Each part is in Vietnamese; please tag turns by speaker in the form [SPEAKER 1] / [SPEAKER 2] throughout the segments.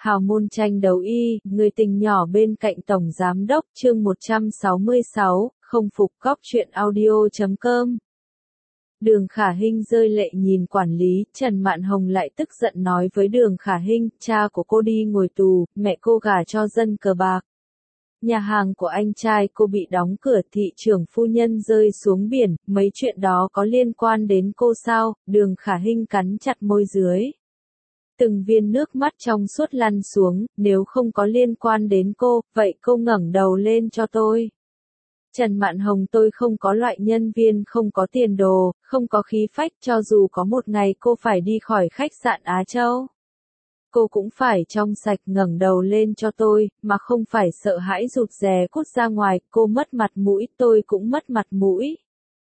[SPEAKER 1] Hào môn tranh đấu y, người tình nhỏ bên cạnh Tổng Giám đốc chương 166, không phục góc truyện audio.com. Đường Khả Hinh rơi lệ nhìn quản lý, Trần Mạn Hồng lại tức giận nói với Đường Khả Hinh, cha của cô đi ngồi tù, mẹ cô gả cho dân cờ bạc. Nhà hàng của anh trai cô bị đóng cửa, thị trưởng phu nhân rơi xuống biển, mấy chuyện đó có liên quan đến cô sao? Đường Khả Hinh cắn chặt môi dưới. Từng viên nước mắt trong suốt lăn xuống, nếu không có liên quan đến cô, vậy cô ngẩng đầu lên cho tôi. Trần Mạn Hồng, tôi không có loại nhân viên không có tiền đồ, không có khí phách, cho dù có một ngày cô phải đi khỏi khách sạn Á Châu. Cô cũng phải trong sạch, ngẩng đầu lên cho tôi, mà không phải sợ hãi rụt rè cút ra ngoài, cô mất mặt mũi, tôi cũng mất mặt mũi.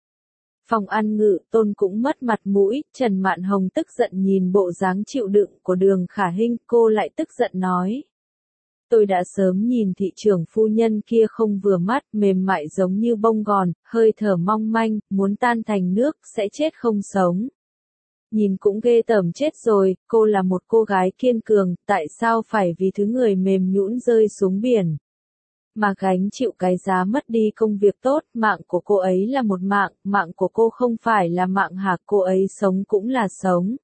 [SPEAKER 1] Phòng ăn Ngự Tôn cũng mất mặt mũi, Trần Mạn Hồng tức giận nhìn bộ dáng chịu đựng của Đường Khả Hinh, cô lại tức giận nói. Tôi đã sớm nhìn thị trưởng phu nhân kia không vừa mắt, mềm mại giống như bông gòn, hơi thở mong manh, muốn tan thành nước, sẽ chết không sống. Nhìn cũng ghê tởm chết rồi, cô là một cô gái kiên cường, tại sao phải vì thứ người mềm nhũn rơi xuống biển? Mà gánh chịu cái giá mất đi công việc tốt, mạng của cô ấy là một mạng của cô không phải là mạng hả, cô ấy sống cũng là sống.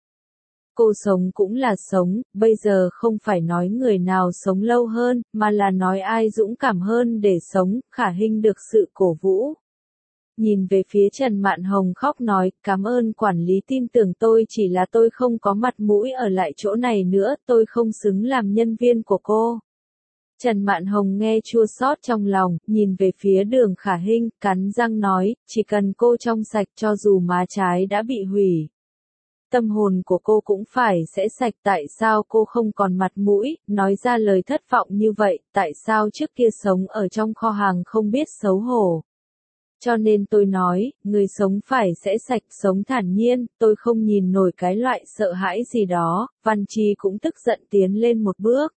[SPEAKER 1] Cô sống cũng là sống, bây giờ không phải nói người nào sống lâu hơn, mà là nói ai dũng cảm hơn để sống, Khả Hinh được sự cổ vũ. Nhìn về phía Trần Mạn Hồng khóc nói, cảm ơn quản lý tin tưởng tôi, chỉ là tôi không có mặt mũi ở lại chỗ này nữa, tôi không xứng làm nhân viên của cô. Trần Mạn Hồng nghe chua xót trong lòng, nhìn về phía Đường Khả Hinh, cắn răng nói, chỉ cần cô trong sạch cho dù má trái đã bị hủy. Tâm hồn của cô cũng phải sẽ sạch, tại sao cô không còn mặt mũi, nói ra lời thất vọng như vậy, tại sao trước kia sống ở trong kho hàng không biết xấu hổ. Cho nên tôi nói, người sống phải sẽ sạch, sống thản nhiên, tôi không nhìn nổi cái loại sợ hãi gì đó, Văn Chi cũng tức giận tiến lên một bước.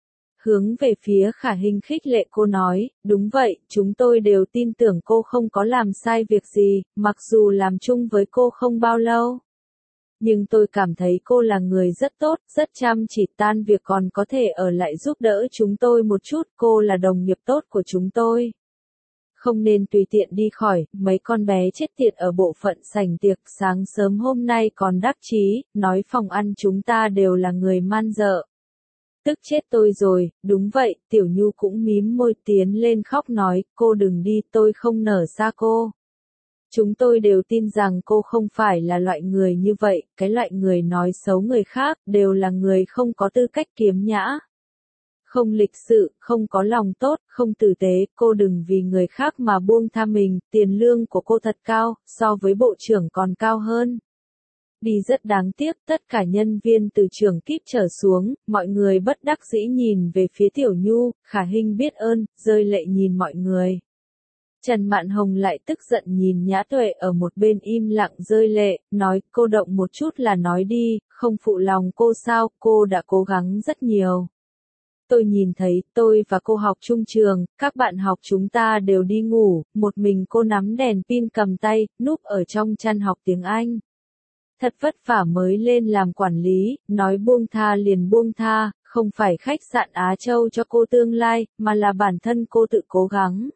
[SPEAKER 1] Hướng về phía Khả Hinh khích lệ cô nói, đúng vậy, chúng tôi đều tin tưởng cô không có làm sai việc gì, mặc dù làm chung với cô không bao lâu. Nhưng tôi cảm thấy cô là người rất tốt, rất chăm chỉ, tan việc còn có thể ở lại giúp đỡ chúng tôi một chút, cô là đồng nghiệp tốt của chúng tôi. Không nên tùy tiện đi khỏi, mấy con bé chết tiệt ở bộ phận sảnh tiệc sáng sớm hôm nay còn đắc chí, nói phòng ăn chúng ta đều là người man dợ. Tức chết tôi rồi, đúng vậy, Tiểu Nhu cũng mím môi tiến lên khóc nói, cô đừng đi, tôi không nở xa cô. Chúng tôi đều tin rằng cô không phải là loại người như vậy, cái loại người nói xấu người khác, đều là người không có tư cách kiêm nhã. Không lịch sự, không có lòng tốt, không tử tế, cô đừng vì người khác mà buông tha mình, tiền lương của cô thật cao, so với bộ trưởng còn cao hơn. Đi rất đáng tiếc, tất cả nhân viên từ trưởng kíp trở xuống, mọi người bất đắc dĩ nhìn về phía Tiểu Nhu, Khả Hinh biết ơn, rơi lệ nhìn mọi người. Trần Mạn Hồng lại tức giận nhìn Nhã Tuệ ở một bên im lặng rơi lệ, nói, cô động một chút là nói đi, không phụ lòng cô sao, cô đã cố gắng rất nhiều. Tôi nhìn thấy, tôi và cô học chung trường, các bạn học chúng ta đều đi ngủ, một mình cô nắm đèn pin cầm tay, núp ở trong chăn học tiếng Anh. Thật vất vả mới lên làm quản lý, nói buông tha liền buông tha, không phải khách sạn Á Châu cho cô tương lai, mà là bản thân cô tự cố gắng.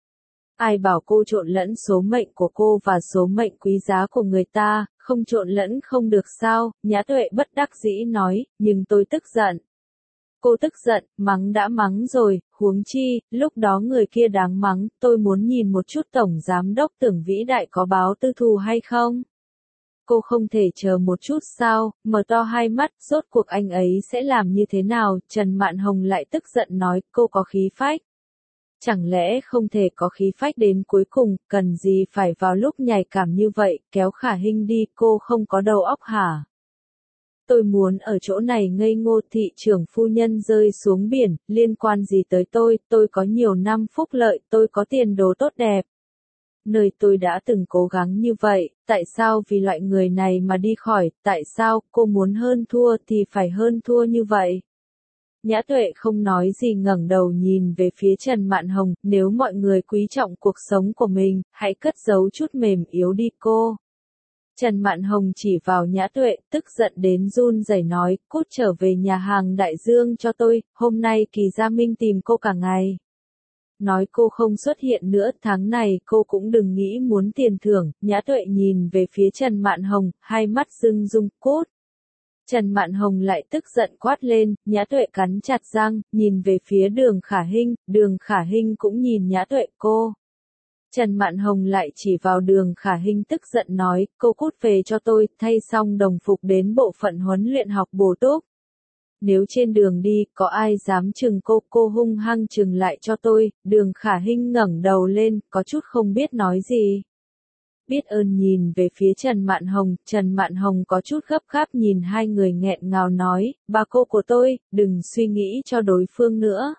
[SPEAKER 1] Ai bảo cô trộn lẫn số mệnh của cô và số mệnh quý giá của người ta, không trộn lẫn không được sao, Nhã Tuệ bất đắc dĩ nói, nhưng tôi tức giận. Cô tức giận, mắng đã mắng rồi, huống chi, lúc đó người kia đáng mắng, tôi muốn nhìn một chút Tổng Giám đốc Tưởng vĩ đại có báo tư thù hay không? Cô không thể chờ một chút sao, mở to hai mắt, rốt cuộc anh ấy sẽ làm như thế nào, Trần Mạn Hồng lại tức giận nói, cô có khí phách. Chẳng lẽ không thể có khí phách đến cuối cùng, cần gì phải vào lúc nhạy cảm như vậy, kéo Khả Hinh đi, cô không có đầu óc hả? Tôi muốn ở chỗ này ngây ngô, thị trưởng phu nhân rơi xuống biển, liên quan gì tới tôi có nhiều năm phúc lợi, tôi có tiền đồ tốt đẹp. Nơi tôi đã từng cố gắng như vậy, tại sao vì loại người này mà đi khỏi, tại sao cô muốn hơn thua thì phải hơn thua như vậy? Nhã Tuệ không nói gì ngẩng đầu nhìn về phía Trần Mạn Hồng, nếu mọi người quý trọng cuộc sống của mình, hãy cất giấu chút mềm yếu đi cô. Trần Mạn Hồng chỉ vào Nhã Tuệ, tức giận đến run rẩy nói, cút trở về nhà hàng Đại Dương cho tôi, hôm nay Kỳ Gia Minh tìm cô cả ngày. Nói cô không xuất hiện nữa, tháng này cô cũng đừng nghĩ muốn tiền thưởng. Nhã Tuệ nhìn về phía Trần Mạn Hồng, hai mắt rưng rung, cút. Trần Mạn Hồng lại tức giận quát lên, Nhã Tuệ cắn chặt răng, nhìn về phía Đường Khả Hinh, Đường Khả Hinh cũng nhìn Nhã Tuệ cô. Trần Mạn Hồng lại chỉ vào Đường Khả Hinh tức giận nói, cô cút về cho tôi, thay xong đồng phục đến bộ phận huấn luyện học bổ túc. Nếu trên đường đi, có ai dám chừng cô hung hăng chừng lại cho tôi. Đường Khả Hinh ngẩng đầu lên, có chút không biết nói gì. Biết ơn nhìn về phía Trần Mạn Hồng có chút gấp gáp nhìn hai người nghẹn ngào nói, bà cô của tôi, đừng suy nghĩ cho đối phương nữa.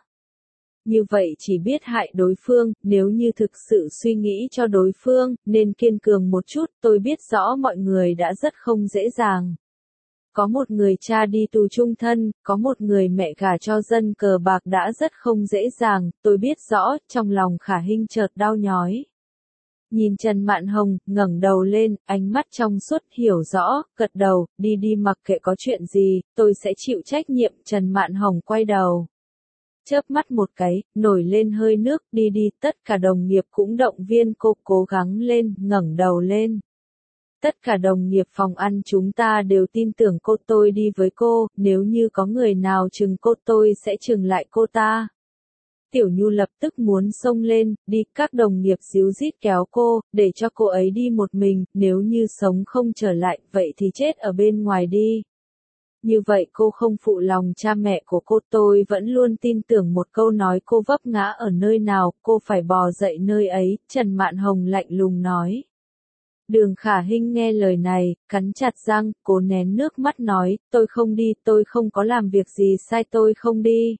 [SPEAKER 1] Như vậy chỉ biết hại đối phương, nếu như thực sự suy nghĩ cho đối phương, nên kiên cường một chút, tôi biết rõ mọi người đã rất không dễ dàng. Có một người cha đi tù chung thân, có một người mẹ gả cho dân cờ bạc đã rất không dễ dàng, tôi biết rõ, trong lòng Khả Hinh chợt đau nhói. Nhìn Trần Mạn Hồng, ngẩng đầu lên, ánh mắt trong suốt, hiểu rõ, gật đầu, đi mặc kệ có chuyện gì, tôi sẽ chịu trách nhiệm. Trần Mạn Hồng quay đầu. Chớp mắt một cái, nổi lên hơi nước, đi, tất cả đồng nghiệp cũng động viên cô cố gắng lên, ngẩng đầu lên. Tất cả đồng nghiệp phòng ăn chúng ta đều tin tưởng cô, tôi đi với cô, nếu như có người nào chừng cô tôi sẽ chừng lại cô ta. Tiểu Nhu lập tức muốn xông lên, đi, các đồng nghiệp díu dít kéo cô, để cho cô ấy đi một mình, nếu như sống không trở lại, vậy thì chết ở bên ngoài đi. Như vậy cô không phụ lòng cha mẹ của cô, tôi vẫn luôn tin tưởng một câu nói, cô vấp ngã ở nơi nào, cô phải bò dậy nơi ấy. Trần Mạn Hồng lạnh lùng nói. Đường Khả Hinh nghe lời này, cắn chặt răng, cố nén nước mắt nói, tôi không đi, tôi không có làm việc gì sai, tôi không đi.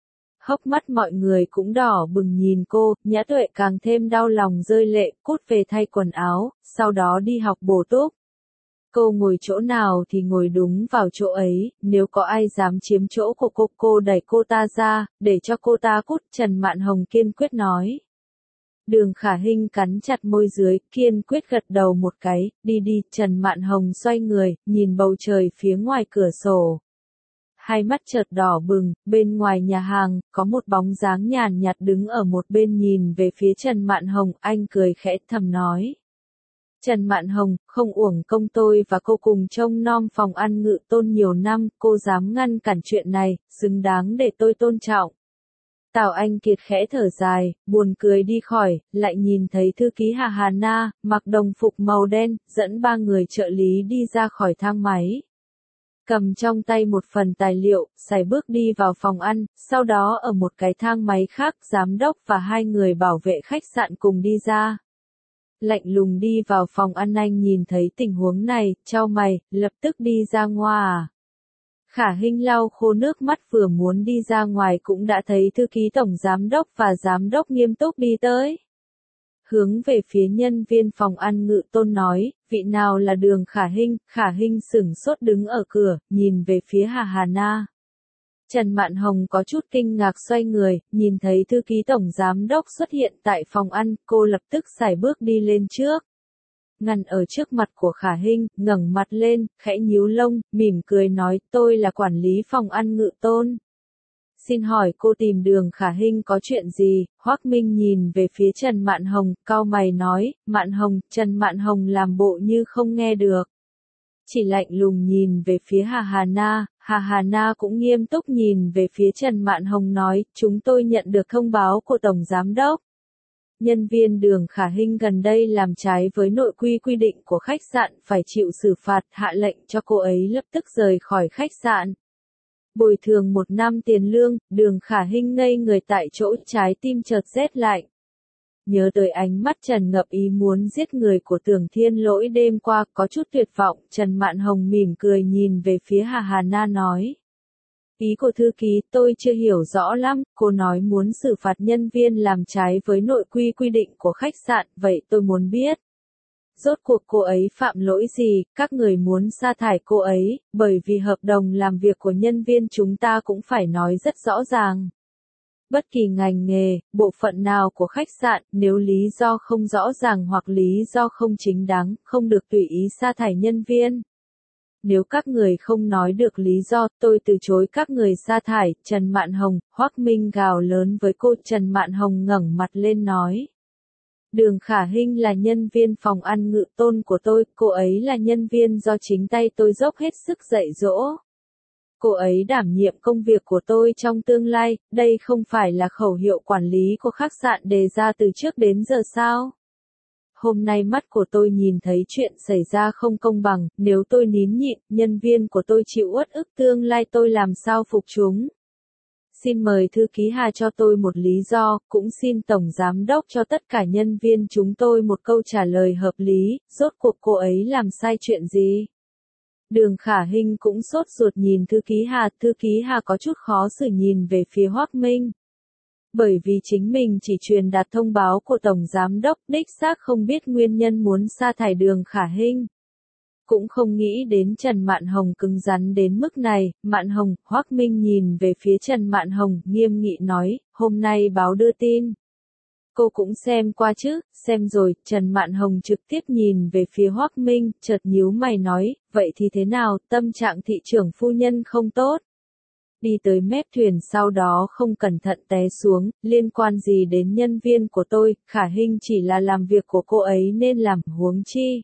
[SPEAKER 1] Hốc mắt mọi người cũng đỏ bừng nhìn cô, Nhã Tuệ càng thêm đau lòng rơi lệ, cút về thay quần áo, sau đó đi học bổ túc. Cô ngồi chỗ nào thì ngồi đúng vào chỗ ấy, nếu có ai dám chiếm chỗ của cô đẩy cô ta ra, để cho cô ta cút. Trần Mạn Hồng kiên quyết nói. Đường Khả Hinh cắn chặt môi dưới, kiên quyết gật đầu một cái, đi. Trần Mạn Hồng xoay người, nhìn bầu trời phía ngoài cửa sổ. Hai mắt chợt đỏ bừng, bên ngoài nhà hàng, có một bóng dáng nhàn nhạt đứng ở một bên nhìn về phía Trần Mạn Hồng, anh cười khẽ thầm nói. Trần Mạn Hồng, không uổng công tôi và cô cùng trông nom phòng ăn Ngự Tôn nhiều năm, cô dám ngăn cản chuyện này, xứng đáng để tôi tôn trọng. Tào Anh Kiệt khẽ thở dài, buồn cười đi khỏi, lại nhìn thấy thư ký Hà Na, mặc đồng phục màu đen, dẫn ba người trợ lý đi ra khỏi thang máy. Cầm trong tay một phần tài liệu, sải bước đi vào phòng ăn, sau đó ở một cái thang máy khác, giám đốc và hai người bảo vệ khách sạn cùng đi ra. Lạnh lùng đi vào phòng ăn, anh nhìn thấy tình huống này, chau mày, lập tức đi ra ngoài. Khả Hinh lau khô nước mắt vừa muốn đi ra ngoài cũng đã thấy thư ký tổng giám đốc và giám đốc nghiêm túc đi tới. Hướng về phía nhân viên phòng ăn Ngự Tôn nói, vị nào là Đường Khả Hinh sửng sốt đứng ở cửa, nhìn về phía Hà Na. Trần Mạn Hồng có chút kinh ngạc xoay người, nhìn thấy thư ký tổng giám đốc xuất hiện tại phòng ăn, cô lập tức sải bước đi lên trước. Ngăn ở trước mặt của Khả Hinh, ngẩng mặt lên, khẽ nhíu lông, mỉm cười nói, tôi là quản lý phòng ăn Ngự Tôn. Xin hỏi cô tìm Đường Khả Hinh có chuyện gì? Hoắc Minh nhìn về phía Trần Mạn Hồng, cau mày nói, Mạn Hồng. Trần Mạn Hồng làm bộ như không nghe được. Chỉ lạnh lùng nhìn về phía Hà Na cũng nghiêm túc nhìn về phía Trần Mạn Hồng nói, chúng tôi nhận được thông báo của Tổng Giám đốc. Nhân viên Đường Khả Hinh gần đây làm trái với nội quy định của khách sạn, phải chịu xử phạt, hạ lệnh cho cô ấy lập tức rời khỏi khách sạn. Bồi thường 1 năm tiền lương. Đường Khả Hinh ngây người tại chỗ, trái tim chợt rét lạnh. Nhớ tới ánh mắt tràn ngập ý muốn giết người của Tưởng Thiên Lỗi đêm qua, có chút tuyệt vọng, Trần Mạn Hồng mỉm cười nhìn về phía Hà Na nói. Ý của thư ký tôi chưa hiểu rõ lắm, cô nói muốn xử phạt nhân viên làm trái với nội quy định của khách sạn, vậy tôi muốn biết. Rốt cuộc cô ấy phạm lỗi gì, các người muốn sa thải cô ấy, bởi vì hợp đồng làm việc của nhân viên chúng ta cũng phải nói rất rõ ràng. Bất kỳ ngành nghề, bộ phận nào của khách sạn, nếu lý do không rõ ràng hoặc lý do không chính đáng, không được tùy ý sa thải nhân viên. Nếu các người không nói được lý do, tôi từ chối các người sa thải. Trần Mạn Hồng, Hoắc Minh gào lớn với cô. Trần Mạn Hồng ngẩng mặt lên nói. Đường Khả Hinh là nhân viên phòng ăn Ngự Tôn của tôi, cô ấy là nhân viên do chính tay tôi dốc hết sức dạy dỗ. Cô ấy đảm nhiệm công việc của tôi trong tương lai, đây không phải là khẩu hiệu quản lý của khách sạn đề ra từ trước đến giờ sao? Hôm nay mắt của tôi nhìn thấy chuyện xảy ra không công bằng, nếu tôi nín nhịn, nhân viên của tôi chịu uất ức tương lai tôi làm sao phục chúng. Xin mời thư ký Hà cho tôi một lý do, cũng xin Tổng Giám đốc cho tất cả nhân viên chúng tôi một câu trả lời hợp lý, rốt cuộc cô ấy làm sai chuyện gì? Đường Khả Hinh cũng sốt ruột nhìn thư ký Hà có chút khó xử nhìn về phía Hoắc Minh. Bởi vì chính mình chỉ truyền đạt thông báo của Tổng Giám đốc, đích xác không biết nguyên nhân muốn sa thải Đường Khả Hinh. Cũng không nghĩ đến Trần Mạn Hồng cứng rắn đến mức này. Mạn Hồng, Hoắc Minh nhìn về phía Trần Mạn Hồng, nghiêm nghị nói, hôm nay báo đưa tin. Cô cũng xem qua chứ, xem rồi. Trần Mạn Hồng trực tiếp nhìn về phía Hoắc Minh, chợt nhíu mày nói, vậy thì thế nào, tâm trạng thị trưởng phu nhân không tốt. Đi tới mép thuyền sau đó không cẩn thận té xuống, liên quan gì đến nhân viên của tôi, Khả Hinh chỉ là làm việc của cô ấy nên làm, huống chi.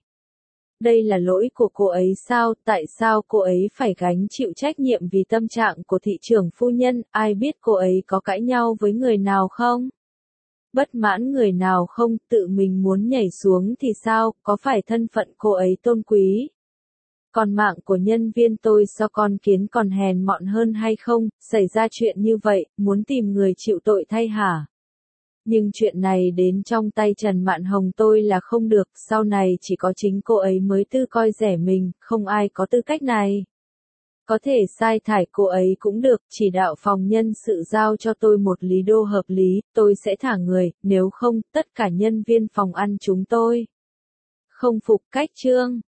[SPEAKER 1] Đây là lỗi của cô ấy sao, tại sao cô ấy phải gánh chịu trách nhiệm vì tâm trạng của thị trưởng phu nhân, ai biết cô ấy có cãi nhau với người nào không? Bất mãn người nào không, tự mình muốn nhảy xuống thì sao, có phải thân phận cô ấy tôn quý? Còn mạng của nhân viên tôi so con kiến còn hèn mọn hơn hay không, xảy ra chuyện như vậy, muốn tìm người chịu tội thay hả? Nhưng chuyện này đến trong tay Trần Mạn Hồng tôi là không được, sau này chỉ có chính cô ấy mới tự coi rẻ mình, không ai có tư cách này. Có thể sai thải cô ấy cũng được, chỉ đạo phòng nhân sự giao cho tôi một lý do hợp lý, tôi sẽ thả người, nếu không, tất cả nhân viên phòng ăn chúng tôi. Không phục cách chương.